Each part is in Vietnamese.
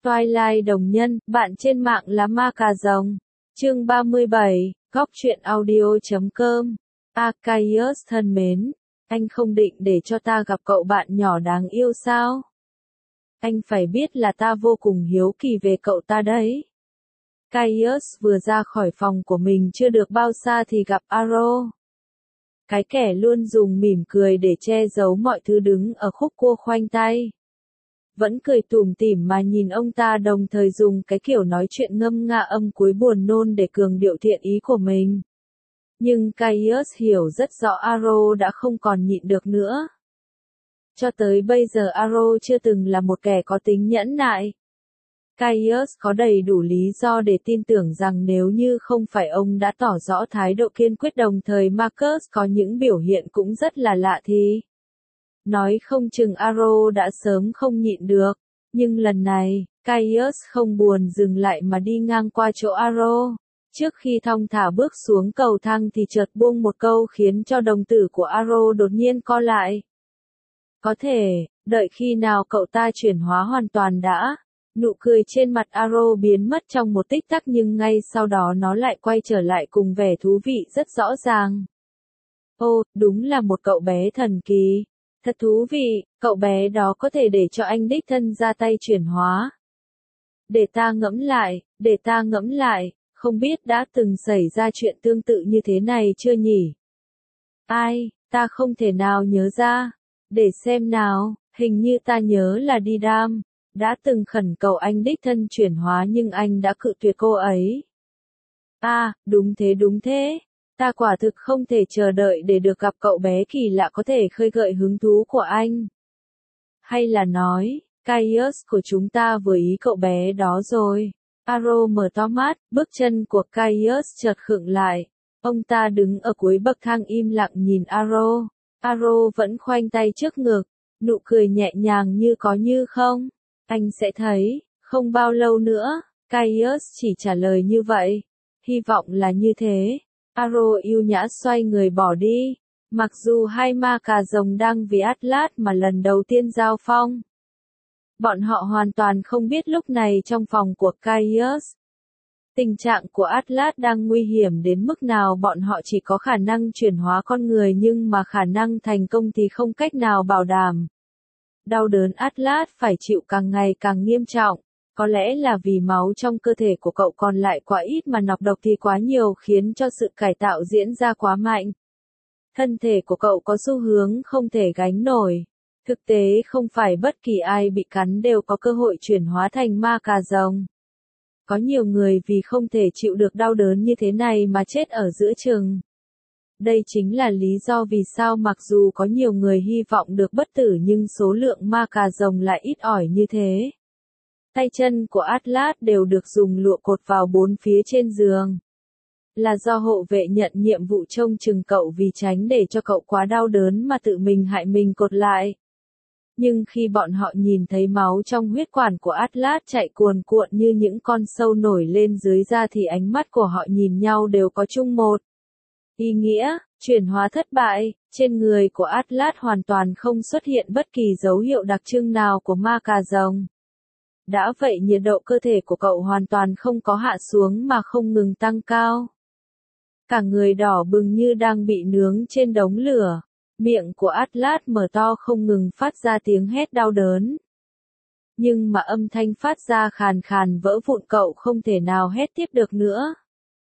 Twilight đồng nhân, bạn trên mạng là ma cà rồng. Chương 37, góc truyện audio.com. Arcaius thân mến, anh không định để cho ta gặp cậu bạn nhỏ đáng yêu sao? Anh phải biết là ta vô cùng hiếu kỳ về cậu ta đấy. Caius vừa ra khỏi phòng của mình chưa được bao xa thì gặp Aro. Cái kẻ luôn dùng mỉm cười để che giấu mọi thứ đứng ở khúc cua khoanh tay. Vẫn cười tủm tỉm mà nhìn ông ta, đồng thời dùng cái kiểu nói chuyện ngâm nga âm cuối buồn nôn để cường điệu thiện ý của mình. Nhưng Caius hiểu rất rõ Aro đã không còn nhịn được nữa. Cho tới bây giờ Aro chưa từng là một kẻ có tính nhẫn nại. Caius có đầy đủ lý do để tin tưởng rằng nếu như không phải ông đã tỏ rõ thái độ kiên quyết, đồng thời Marcus có những biểu hiện cũng rất là lạ thì nói không chừng Aro đã sớm không nhịn được. Nhưng lần này, Caius không buồn dừng lại mà đi ngang qua chỗ Aro. Trước khi thong thả bước xuống cầu thang thì chợt buông một câu khiến cho đồng tử của Aro đột nhiên co lại. Có thể, đợi khi nào cậu ta chuyển hóa hoàn toàn đã. Nụ cười trên mặt Aro biến mất trong một tích tắc, nhưng ngay sau đó nó lại quay trở lại cùng vẻ thú vị rất rõ ràng. Ô, đúng là một cậu bé thần kỳ. Thật thú vị, cậu bé đó có thể để cho anh đích thân ra tay chuyển hóa. Để ta ngẫm lại, không biết đã từng xảy ra chuyện tương tự như thế này chưa nhỉ? Ai, ta không thể nào nhớ ra. Để xem nào, hình như ta nhớ là Didam đã từng khẩn cầu anh đích thân chuyển hóa nhưng anh đã cự tuyệt cô ấy. Đúng thế. Ta quả thực không thể chờ đợi để được gặp cậu bé kỳ lạ có thể khơi gợi hứng thú của anh. Hay là nói, Caius của chúng ta vừa ý cậu bé đó rồi. Aro mở to mắt, bước chân của Caius chợt khựng lại. Ông ta đứng ở cuối bậc thang im lặng nhìn Aro. Aro vẫn khoanh tay trước ngực, nụ cười nhẹ nhàng như có như không. Anh sẽ thấy, không bao lâu nữa. Caius chỉ trả lời như vậy. Hy vọng là như thế. Aro yêu nhã xoay người bỏ đi. Mặc dù hai ma cà rồng đang vì Atlas mà lần đầu tiên giao phong, bọn họ hoàn toàn không biết lúc này trong phòng của Caius, tình trạng của Atlas đang nguy hiểm đến mức nào. Bọn họ chỉ có khả năng chuyển hóa con người nhưng mà khả năng thành công thì không cách nào bảo đảm. Đau đớn Atlas phải chịu càng ngày càng nghiêm trọng. Có lẽ là vì máu trong cơ thể của cậu còn lại quá ít mà nọc độc thì quá nhiều, khiến cho sự cải tạo diễn ra quá mạnh. Thân thể của cậu có xu hướng không thể gánh nổi. Thực tế không phải bất kỳ ai bị cắn đều có cơ hội chuyển hóa thành ma cà rồng. Có nhiều người vì không thể chịu được đau đớn như thế này mà chết ở giữa chừng. Đây chính là lý do vì sao mặc dù có nhiều người hy vọng được bất tử nhưng số lượng ma cà rồng lại ít ỏi như thế. Tay chân của Atlas đều được dùng lụa cột vào bốn phía trên giường. Là do hộ vệ nhận nhiệm vụ trông chừng cậu vì tránh để cho cậu quá đau đớn mà tự mình hại mình cột lại. Nhưng khi bọn họ nhìn thấy máu trong huyết quản của Atlas chạy cuồn cuộn như những con sâu nổi lên dưới da thì ánh mắt của họ nhìn nhau đều có chung một ý nghĩa, chuyển hóa thất bại. Trên người của Atlas hoàn toàn không xuất hiện bất kỳ dấu hiệu đặc trưng nào của ma cà rồng. Đã vậy nhiệt độ cơ thể của cậu hoàn toàn không có hạ xuống mà không ngừng tăng cao. Cả người đỏ bừng như đang bị nướng trên đống lửa. Miệng của Atlas mở to không ngừng phát ra tiếng hét đau đớn. Nhưng mà âm thanh phát ra khàn khàn vỡ vụn, cậu không thể nào hét tiếp được nữa.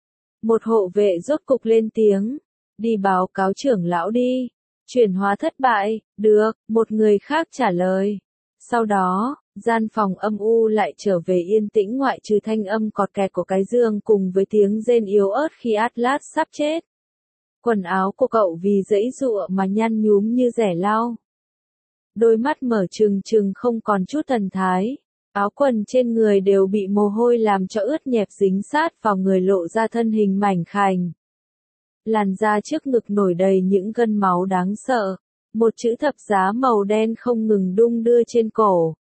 Một hộ vệ rốt cục lên tiếng. Đi báo cáo trưởng lão đi. Chuyển hóa thất bại. Được, một người khác trả lời. Sau đó, gian phòng âm u lại trở về yên tĩnh ngoại trừ thanh âm cọt kẹt của cái giường cùng với tiếng rên yếu ớt khi Atlas sắp chết. Quần áo của cậu vì giãy giụa mà nhăn nhúm như rẻ lau. Đôi mắt mở trừng trừng không còn chút thần thái. Áo quần trên người đều bị mồ hôi làm cho ướt nhẹp dính sát vào người, lộ ra thân hình mảnh khảnh. Làn da trước ngực nổi đầy những gân máu đáng sợ. Một chữ thập giá màu đen không ngừng đung đưa trên cổ.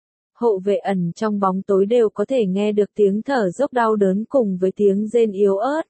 Hộ vệ ẩn trong bóng tối đều có thể nghe được tiếng thở dốc đau đớn cùng với tiếng rên yếu ớt.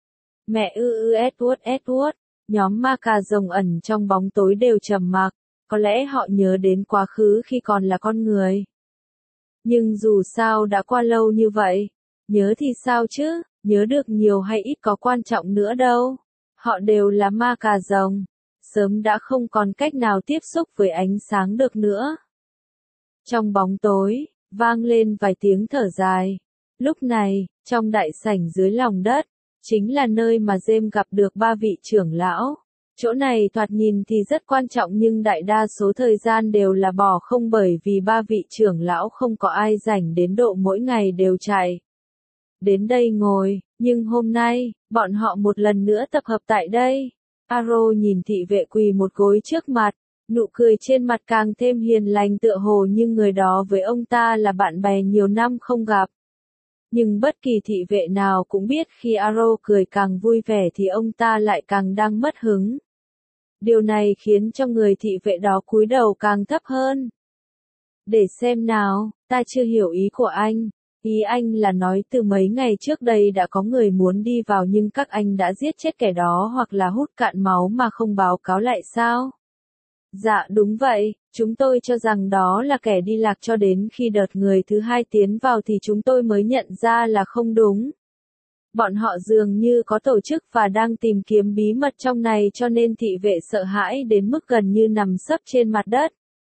Mẹ Edward. Nhóm ma cà rồng ẩn trong bóng tối đều trầm mặc. Có lẽ họ nhớ đến quá khứ khi còn là con người. Nhưng dù sao đã qua lâu như vậy. Nhớ thì sao chứ, nhớ được nhiều hay ít có quan trọng nữa đâu. Họ đều là ma cà rồng. Sớm đã không còn cách nào tiếp xúc với ánh sáng được nữa. Trong bóng tối, vang lên vài tiếng thở dài. Lúc này, trong đại sảnh dưới lòng đất, chính là nơi mà James gặp được ba vị trưởng lão. Chỗ này thoạt nhìn thì rất quan trọng nhưng đại đa số thời gian đều là bỏ không bởi vì ba vị trưởng lão không có ai rảnh đến độ mỗi ngày đều chạy đến đây ngồi, nhưng hôm nay, bọn họ một lần nữa tập hợp tại đây. Aro nhìn thị vệ quỳ một gối trước mặt, nụ cười trên mặt càng thêm hiền lành tựa hồ như người đó với ông ta là bạn bè nhiều năm không gặp. Nhưng bất kỳ thị vệ nào cũng biết khi Aro cười càng vui vẻ thì ông ta lại càng đang mất hứng. Điều này khiến cho người thị vệ đó cúi đầu càng thấp hơn. Để xem nào, ta chưa hiểu ý của anh. Ý anh là nói từ mấy ngày trước đây đã có người muốn đi vào nhưng các anh đã giết chết kẻ đó hoặc là hút cạn máu mà không báo cáo lại sao? Dạ đúng vậy, chúng tôi cho rằng đó là kẻ đi lạc cho đến khi đợt người thứ hai tiến vào thì chúng tôi mới nhận ra là không đúng. Bọn họ dường như có tổ chức và đang tìm kiếm bí mật trong này cho nên thị vệ sợ hãi đến mức gần như nằm sấp trên mặt đất.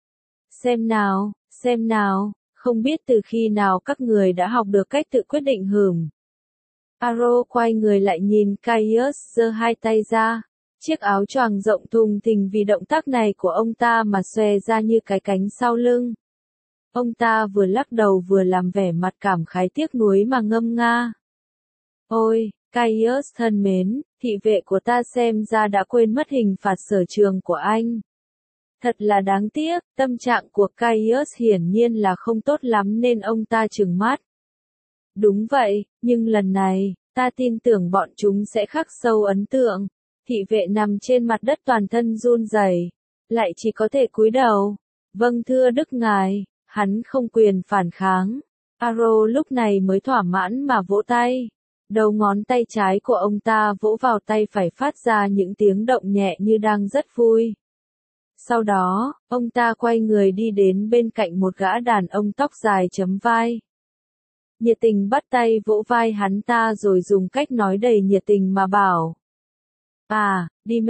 Xem nào, không biết từ khi nào các người đã học được cách tự quyết định hửm. Aro quay người lại nhìn Caius giơ hai tay ra. Chiếc áo choàng rộng thùng thình vì động tác này của ông ta mà xòe ra như cái cánh sau lưng. Ông ta vừa lắc đầu vừa làm vẻ mặt cảm khái tiếc nuối mà ngâm nga. Ôi, Caius thân mến, thị vệ của ta xem ra đã quên mất hình phạt sở trường của anh. Thật là đáng tiếc, tâm trạng của Caius hiển nhiên là không tốt lắm nên ông ta trừng mắt. Đúng vậy, nhưng lần này, ta tin tưởng bọn chúng sẽ khắc sâu ấn tượng. Thị vệ nằm trên mặt đất toàn thân run rẩy, lại chỉ có thể cúi đầu. Vâng thưa đức ngài, hắn không quyền phản kháng. Aro lúc này mới thỏa mãn mà vỗ tay. Đầu ngón tay trái của ông ta vỗ vào tay phải phát ra những tiếng động nhẹ như đang rất vui. Sau đó, ông ta quay người đi đến bên cạnh một gã đàn ông tóc dài chấm vai. Nhiệt tình bắt tay vỗ vai hắn ta rồi dùng cách nói đầy nhiệt tình mà bảo. À,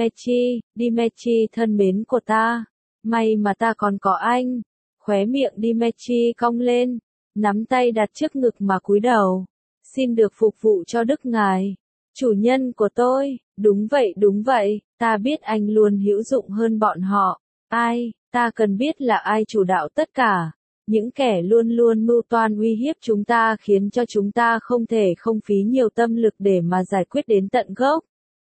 Dimitri thân mến của ta, may mà ta còn có anh. Khóe miệng Dimitri cong lên, nắm tay đặt trước ngực mà cúi đầu. Xin được phục vụ cho đức ngài. Chủ nhân của tôi, đúng vậy, ta biết anh luôn hữu dụng hơn bọn họ. Ai, ta cần biết là ai chủ đạo tất cả. Những kẻ luôn luôn mưu toan uy hiếp chúng ta khiến cho chúng ta không thể không phí nhiều tâm lực để mà giải quyết đến tận gốc.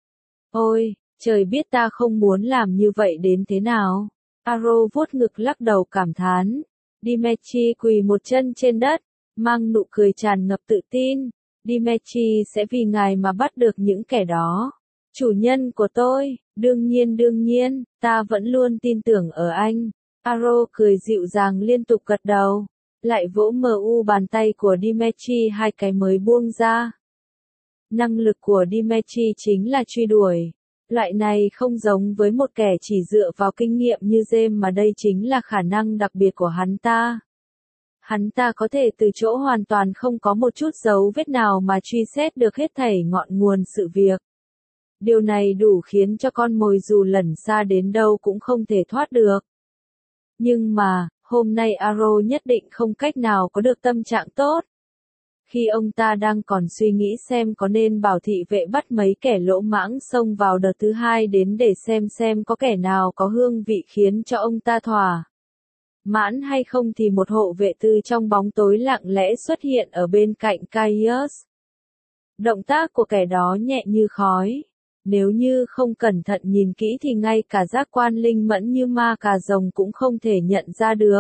Ôi, trời biết ta không muốn làm như vậy đến thế nào. Aro vuốt ngực lắc đầu cảm thán. Dimitri quỳ một chân trên đất, mang nụ cười tràn ngập tự tin. Dimitri sẽ vì ngài mà bắt được những kẻ đó. Chủ nhân của tôi, đương nhiên, ta vẫn luôn tin tưởng ở anh. Aro cười dịu dàng liên tục gật đầu, lại vỗ bàn tay của Dimitri hai cái mới buông ra. Năng lực của Dimitri chính là truy đuổi. Loại này không giống với một kẻ chỉ dựa vào kinh nghiệm như James mà đây chính là khả năng đặc biệt của hắn ta. Hắn ta có thể từ chỗ hoàn toàn không có một chút dấu vết nào mà truy xét được hết thảy ngọn nguồn sự việc. Điều này đủ khiến cho con mồi dù lẩn xa đến đâu cũng không thể thoát được. Nhưng mà, hôm nay Aro nhất định không cách nào có được tâm trạng tốt. Khi ông ta đang còn suy nghĩ xem có nên bảo thị vệ bắt mấy kẻ lỗ mãng xông vào đợt thứ hai đến để xem có kẻ nào có hương vị khiến cho ông ta thỏa mãn hay không thì một hộ vệ từ trong bóng tối lặng lẽ xuất hiện ở bên cạnh Caius. Động tác của kẻ đó nhẹ như khói. Nếu như không cẩn thận nhìn kỹ thì ngay cả giác quan linh mẫn như ma cà rồng cũng không thể nhận ra được.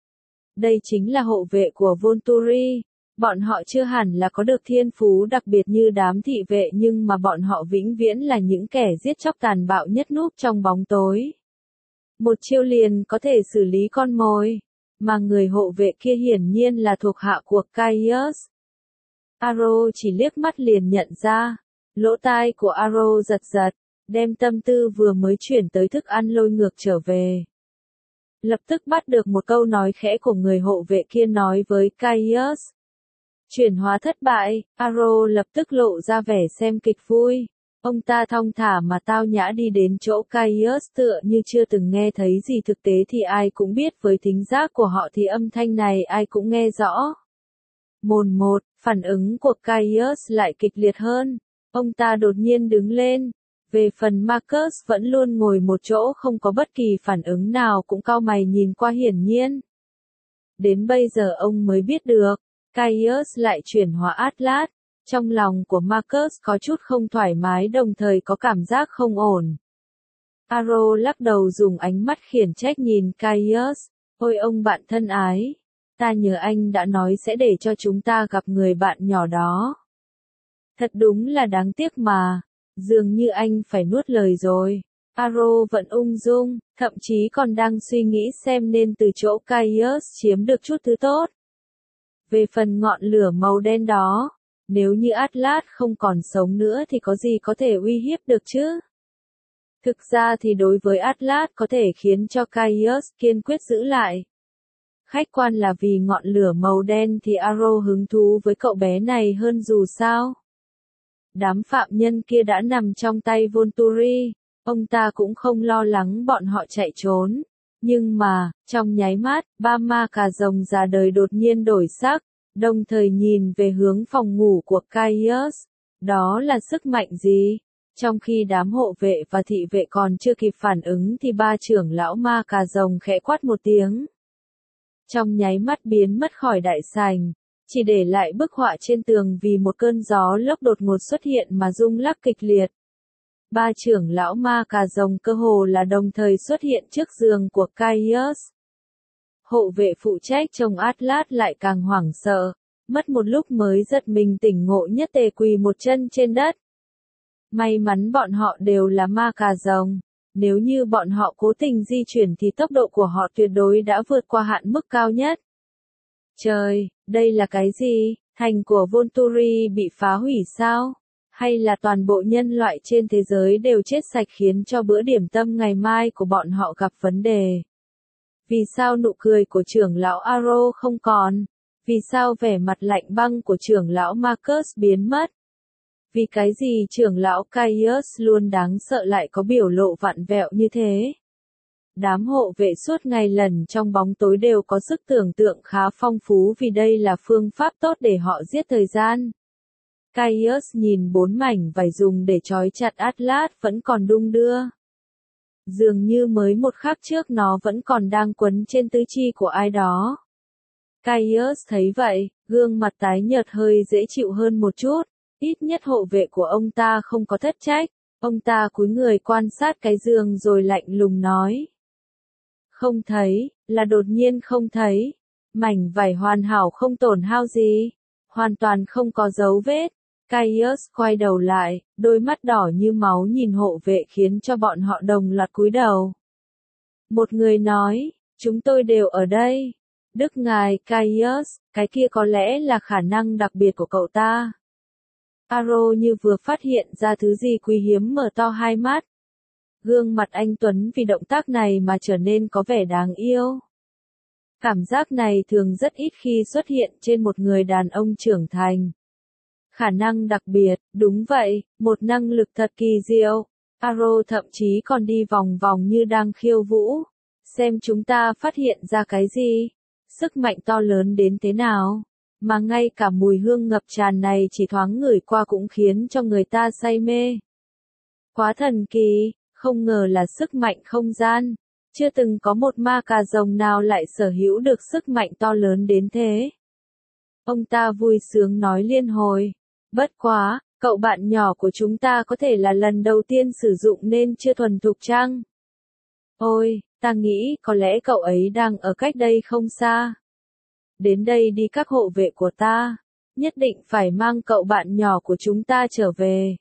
Đây chính là hộ vệ của Volturi. Bọn họ chưa hẳn là có được thiên phú đặc biệt như đám thị vệ nhưng mà bọn họ vĩnh viễn là những kẻ giết chóc tàn bạo nhất núp trong bóng tối. Một chiêu liền có thể xử lý con mồi, mà người hộ vệ kia hiển nhiên là thuộc hạ của Caius. Aro chỉ liếc mắt liền nhận ra, lỗ tai của Aro giật giật, đem tâm tư vừa mới chuyển tới thức ăn lôi ngược trở về. lập tức bắt được một câu nói khẽ của người hộ vệ kia nói với Caius. Chuyển hóa thất bại, Aro lập tức lộ ra vẻ xem kịch vui. Ông ta thong thả mà tao nhã đi đến chỗ Caius tựa như chưa từng nghe thấy gì, thực tế thì ai cũng biết với thính giác của họ thì âm thanh này ai cũng nghe rõ. Mồn một, phản ứng của Caius lại kịch liệt hơn. Ông ta đột nhiên đứng lên. Về phần Marcus vẫn luôn ngồi một chỗ không có bất kỳ phản ứng nào, cũng cau mày nhìn qua hiển nhiên. Đến bây giờ ông mới biết được, Caius lại chuyển hóa Atlas. Trong lòng của Marcus có chút không thoải mái đồng thời có cảm giác không ổn. Aro lắc đầu dùng ánh mắt khiển trách nhìn Caius. Ôi ông bạn thân ái, ta nhớ anh đã nói sẽ để cho chúng ta gặp người bạn nhỏ đó. Thật đúng là đáng tiếc mà, dường như anh phải nuốt lời rồi. Aro vẫn ung dung, thậm chí còn đang suy nghĩ xem nên từ chỗ Caius chiếm được chút thứ tốt. Về phần ngọn lửa màu đen đó, nếu như Atlas không còn sống nữa thì có gì có thể uy hiếp được chứ? Thực ra thì đối với Atlas có thể khiến cho Caius kiên quyết giữ lại. Khách quan là vì ngọn lửa màu đen thì Aro hứng thú với cậu bé này hơn dù sao. Đám phạm nhân kia đã nằm trong tay Volturi, ông ta cũng không lo lắng bọn họ chạy trốn. Nhưng mà, trong nháy mắt, ba ma cà rồng già đời đột nhiên đổi sắc, đồng thời nhìn về hướng phòng ngủ của Caius. Đó là sức mạnh gì? Trong khi đám hộ vệ và thị vệ còn chưa kịp phản ứng thì ba trưởng lão ma cà rồng khẽ quát một tiếng. Trong nháy mắt biến mất khỏi đại sảnh, chỉ để lại bức họa trên tường vì một cơn gió lốc đột ngột xuất hiện mà rung lắc kịch liệt. Ba trưởng lão ma cà rồng cơ hồ là đồng thời xuất hiện trước giường của Caius. Hộ vệ phụ trách trông Atlas lại càng hoảng sợ, mất một lúc mới giật mình tỉnh ngộ nhất tề quỳ một chân trên đất. May mắn bọn họ đều là ma cà rồng, nếu như bọn họ cố tình di chuyển thì tốc độ của họ tuyệt đối đã vượt qua hạn mức cao nhất. Trời, đây là cái gì? Thành của Volturi bị phá hủy sao? Hay là toàn bộ nhân loại trên thế giới đều chết sạch khiến cho bữa điểm tâm ngày mai của bọn họ gặp vấn đề? Vì sao nụ cười của trưởng lão Aro không còn? Vì sao vẻ mặt lạnh băng của trưởng lão Marcus biến mất? Vì cái gì trưởng lão Caius luôn đáng sợ lại có biểu lộ vặn vẹo như thế? Đám hộ vệ suốt ngày lần trong bóng tối đều có sức tưởng tượng khá phong phú vì đây là phương pháp tốt để họ giết thời gian. Caius nhìn bốn mảnh vải dùng để trói chặt Atlas vẫn còn đung đưa. Dường như mới một khắc trước nó vẫn còn đang quấn trên tứ chi của ai đó. Caius thấy vậy, gương mặt tái nhợt hơi dễ chịu hơn một chút, ít nhất hộ vệ của ông ta không có thất trách. Ông ta cúi người quan sát cái giường rồi lạnh lùng nói. Không thấy, là đột nhiên không thấy. Mảnh vải hoàn hảo không tổn hao gì, hoàn toàn không có dấu vết. Caius quay đầu lại, đôi mắt đỏ như máu nhìn hộ vệ khiến cho bọn họ đồng loạt cúi đầu. Một người nói, chúng tôi đều ở đây. Đức ngài Caius, cái kia có lẽ là khả năng đặc biệt của cậu ta. Aro như vừa phát hiện ra thứ gì quý hiếm mở to hai mắt. Gương mặt anh Tuấn vì động tác này mà trở nên có vẻ đáng yêu. Cảm giác này thường rất ít khi xuất hiện trên một người đàn ông trưởng thành. Khả năng đặc biệt, đúng vậy, một năng lực thật kỳ diệu. Aro thậm chí còn đi vòng vòng như đang khiêu vũ. Xem chúng ta phát hiện ra cái gì? Sức mạnh to lớn đến thế nào? Mà ngay cả mùi hương ngập tràn này chỉ thoáng ngửi qua cũng khiến cho người ta say mê. Quá thần kỳ, không ngờ là sức mạnh không gian. Chưa từng có một ma cà rồng nào lại sở hữu được sức mạnh to lớn đến thế. Ông ta vui sướng nói liên hồi. Bất quá, cậu bạn nhỏ của chúng ta có thể là lần đầu tiên sử dụng nên chưa thuần thục chăng? Ôi, ta nghĩ có lẽ cậu ấy đang ở cách đây không xa. Đến đây đi các hộ vệ của ta, nhất định phải mang cậu bạn nhỏ của chúng ta trở về.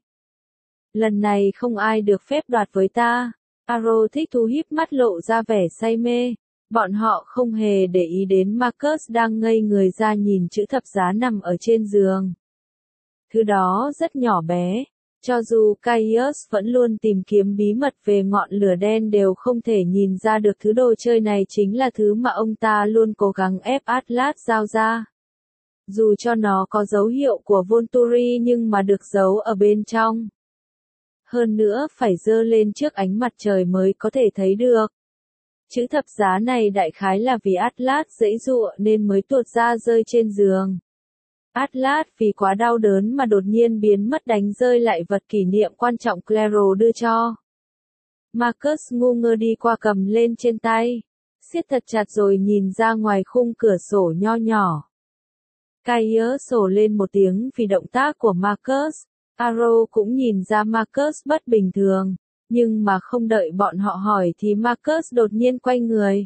Lần này không ai được phép đoạt với ta. Aro thích thú híp mắt lộ ra vẻ say mê. Bọn họ không hề để ý đến Marcus đang ngây người ra nhìn chữ thập giá nằm ở trên giường. Thứ đó rất nhỏ bé, Cho dù Caius vẫn luôn tìm kiếm bí mật về ngọn lửa đen đều không thể nhìn ra được thứ đồ chơi này chính là thứ mà ông ta luôn cố gắng ép Atlas giao ra. Dù cho nó có dấu hiệu của Volturi nhưng mà được giấu ở bên trong. Hơn nữa phải giơ lên trước ánh mặt trời mới có thể thấy được. Chữ thập giá này đại khái là vì Atlas giãy giụa nên mới tuột ra rơi trên giường. Atlas vì quá đau đớn mà đột nhiên biến mất đánh rơi lại vật kỷ niệm quan trọng Claro đưa cho. Marcus ngu ngơ đi qua cầm lên trên tay, siết thật chặt rồi nhìn ra ngoài khung cửa sổ nho nhỏ. Caius sổ lên một tiếng vì động tác của Marcus. Aro cũng nhìn ra Marcus bất bình thường, nhưng mà không đợi bọn họ hỏi thì Marcus đột nhiên quay người.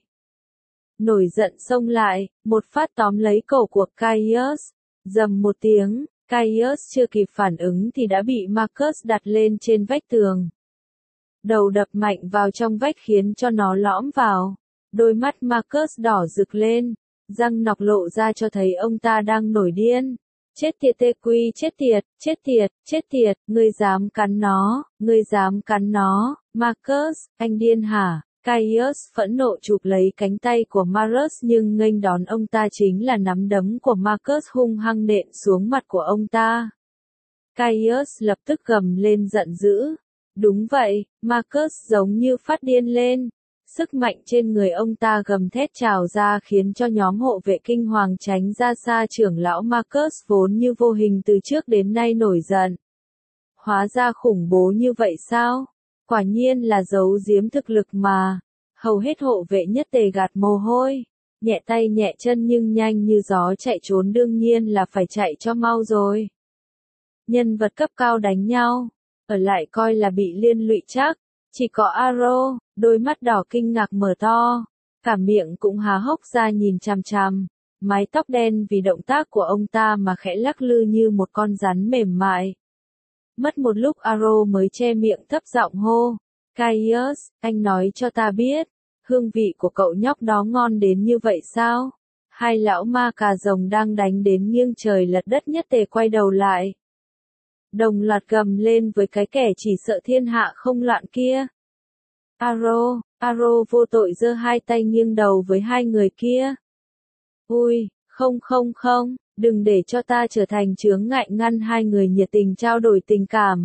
Nổi giận xông lại, một phát tóm lấy cổ của Caius, rầm một tiếng, Caius chưa kịp phản ứng thì đã bị Marcus đặt lên trên vách tường. Đầu đập mạnh vào trong vách khiến cho nó lõm vào, đôi mắt Marcus đỏ rực lên, răng nọc lộ ra cho thấy ông ta đang nổi điên. Chết tiệt tê quy, chết tiệt, chết tiệt, chết tiệt, ngươi dám cắn nó, ngươi dám cắn nó, Marcus, anh điên hả? Caius phẫn nộ chụp lấy cánh tay của Marcus nhưng nghênh đón ông ta chính là nắm đấm của Marcus hung hăng nện xuống mặt của ông ta. Caius lập tức gầm lên giận dữ. Đúng vậy, Marcus giống như phát điên lên. Sức mạnh trên người ông ta gầm thét trào ra khiến cho nhóm hộ vệ kinh hoàng tránh ra xa. Trưởng lão Marcus vốn như vô hình từ trước đến nay nổi giận. Hóa ra khủng bố như vậy sao? Quả nhiên là giấu giếm thực lực mà. Hầu hết hộ vệ nhất tề gạt mồ hôi, nhẹ tay nhẹ chân nhưng nhanh như gió chạy trốn đương nhiên là phải chạy cho mau rồi. Nhân vật cấp cao đánh nhau, ở lại coi là bị liên lụy chắc. Chỉ có Aro, đôi mắt đỏ kinh ngạc mở to, cả miệng cũng há hốc ra nhìn chằm chằm, mái tóc đen vì động tác của ông ta mà khẽ lắc lư như một con rắn mềm mại. Mất một lúc Aro mới che miệng thấp giọng hô, Caius, anh nói cho ta biết, hương vị của cậu nhóc đó ngon đến như vậy sao? Hai lão ma cà rồng đang đánh đến nghiêng trời lật đất nhất tề quay đầu lại. Đồng loạt gầm lên với cái kẻ chỉ sợ thiên hạ không loạn kia. Aro vô tội giơ hai tay nghiêng đầu với hai người kia. Ui, không, đừng để cho ta trở thành chướng ngại ngăn. Hai người nhiệt tình trao đổi tình cảm.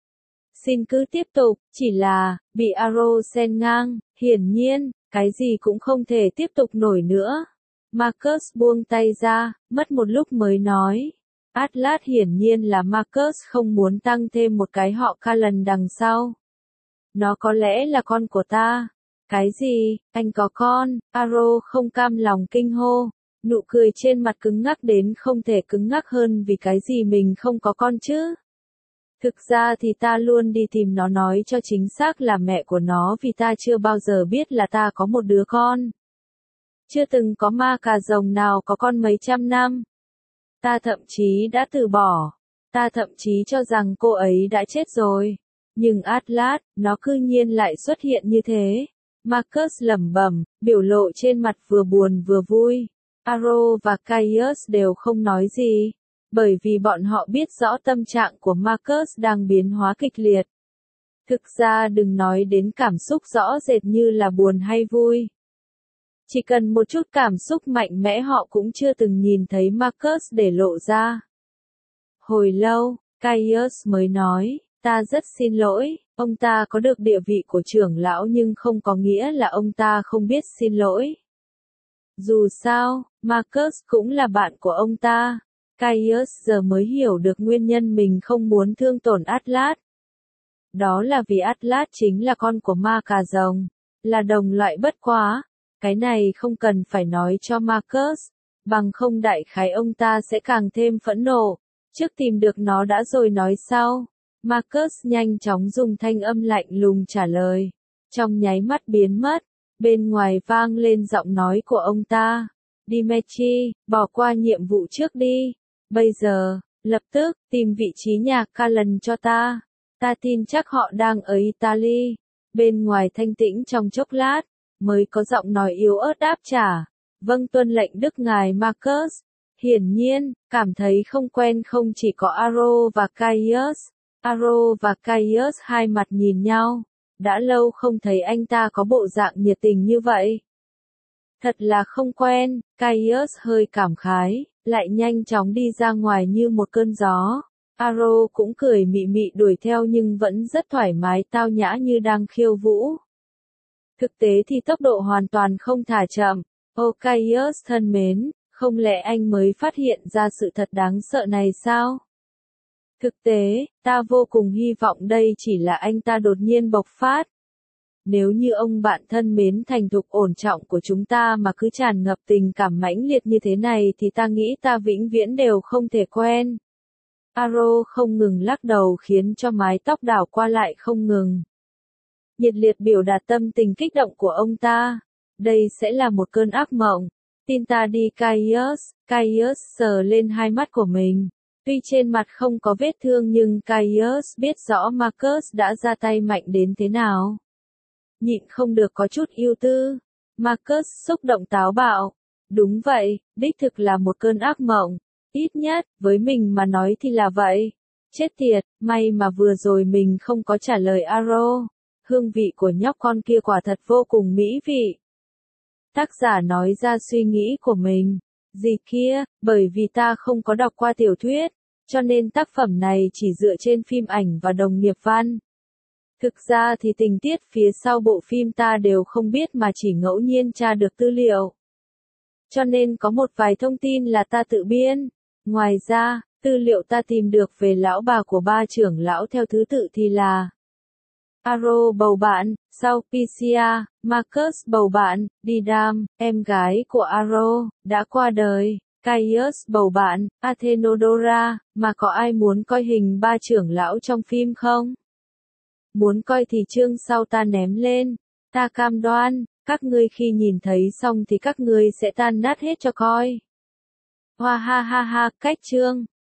Xin cứ tiếp tục, chỉ là, bị Aro xen ngang, hiển nhiên, cái gì cũng không thể tiếp tục nổi nữa. Marcus buông tay ra, mất một lúc mới nói. Atlas hiển nhiên là Marcus không muốn tăng thêm một cái họ Callan đằng sau. Nó có lẽ là con của ta. Cái gì, anh có con? Aro không cam lòng kinh hô. Nụ cười trên mặt cứng ngắc đến không thể cứng ngắc hơn vì cái gì mình không có con chứ. Thực ra thì ta luôn đi tìm nó nói cho chính xác là mẹ của nó vì ta chưa bao giờ biết là ta có một đứa con. Chưa từng có ma cà rồng nào có con mấy trăm năm. Ta thậm chí đã từ bỏ. Ta thậm chí cho rằng cô ấy đã chết rồi. Nhưng Atlas, nó cư nhiên lại xuất hiện như thế. Marcus lẩm bẩm, biểu lộ trên mặt vừa buồn vừa vui. Aro và Caius đều không nói gì. Bởi vì bọn họ biết rõ tâm trạng của Marcus đang biến hóa kịch liệt. Thực ra đừng nói đến cảm xúc rõ rệt như là buồn hay vui. Chỉ cần một chút cảm xúc mạnh mẽ họ cũng chưa từng nhìn thấy Marcus để lộ ra. Hồi lâu, Caius mới nói, ta rất xin lỗi, ông ta có được địa vị của trưởng lão nhưng không có nghĩa là ông ta không biết xin lỗi. Dù sao, Marcus cũng là bạn của ông ta. Caius giờ mới hiểu được nguyên nhân mình không muốn thương tổn Atlas. Đó là vì Atlas chính là con của ma cà rồng, là đồng loại bất quá. Cái này không cần phải nói cho Marcus, bằng không đại khái ông ta sẽ càng thêm phẫn nộ. Trước tìm được nó đã rồi nói sau. Marcus nhanh chóng dùng thanh âm lạnh lùng trả lời. Trong nháy mắt biến mất, bên ngoài vang lên giọng nói của ông ta. Dimitri, bỏ qua nhiệm vụ trước đi. Bây giờ, lập tức, tìm vị trí nhà Callan cho ta. Ta tin chắc họ đang ở Italy. Bên ngoài thanh tĩnh trong chốc lát, mới có giọng nói yếu ớt đáp trả. Vâng tuân lệnh đức ngài Marcus. Hiển nhiên, cảm thấy không quen không chỉ có Aro và Caius, Aro và Caius hai mặt nhìn nhau. Đã lâu không thấy anh ta có bộ dạng nhiệt tình như vậy. Thật là không quen, Caius hơi cảm khái, lại nhanh chóng đi ra ngoài như một cơn gió. Aro cũng cười mị mị đuổi theo nhưng vẫn rất thoải mái tao nhã như đang khiêu vũ. Thực tế thì tốc độ hoàn toàn không thả chậm. Ô Caius thân mến, không lẽ anh mới phát hiện ra sự thật đáng sợ này sao? Thực tế, ta vô cùng hy vọng đây chỉ là anh ta đột nhiên bộc phát. Nếu như ông bạn thân mến thành thục ổn trọng của chúng ta mà cứ tràn ngập tình cảm mãnh liệt như thế này thì ta nghĩ ta vĩnh viễn đều không thể quen. Aro không ngừng lắc đầu khiến cho mái tóc đảo qua lại không ngừng. Nhiệt liệt biểu đạt tâm tình kích động của ông ta. Đây sẽ là một cơn ác mộng. Tin ta đi Caius. Caius sờ lên hai mắt của mình. Tuy trên mặt không có vết thương nhưng Caius biết rõ Marcus đã ra tay mạnh đến thế nào. Nhịn không được có chút ưu tư. Marcus xúc động táo bạo. Đúng vậy, đích thực là một cơn ác mộng. Ít nhất, với mình mà nói thì là vậy. Chết tiệt, may mà vừa rồi mình không có trả lời Aro. Hương vị của nhóc con kia quả thật vô cùng mỹ vị. Tác giả nói ra suy nghĩ của mình. Gì kia, bởi vì ta không có đọc qua tiểu thuyết, cho nên tác phẩm này chỉ dựa trên phim ảnh và đồng nghiệp văn. Thực ra thì tình tiết phía sau bộ phim ta đều không biết mà chỉ ngẫu nhiên tra được tư liệu. Cho nên có một vài thông tin là ta tự biên. Ngoài ra, tư liệu ta tìm được về lão bà của ba trưởng lão theo thứ tự thì là Aro bầu bạn, sau Pythia, Marcus bầu bạn, Didam, em gái của Aro, đã qua đời, Caius bầu bạn, Athenodora, mà có ai muốn coi hình ba trưởng lão trong phim không? Muốn coi thì chương sau ta ném lên, ta cam đoan, các ngươi khi nhìn thấy xong thì các ngươi sẽ tan nát hết cho coi. Hoa ha ha ha, cách chương.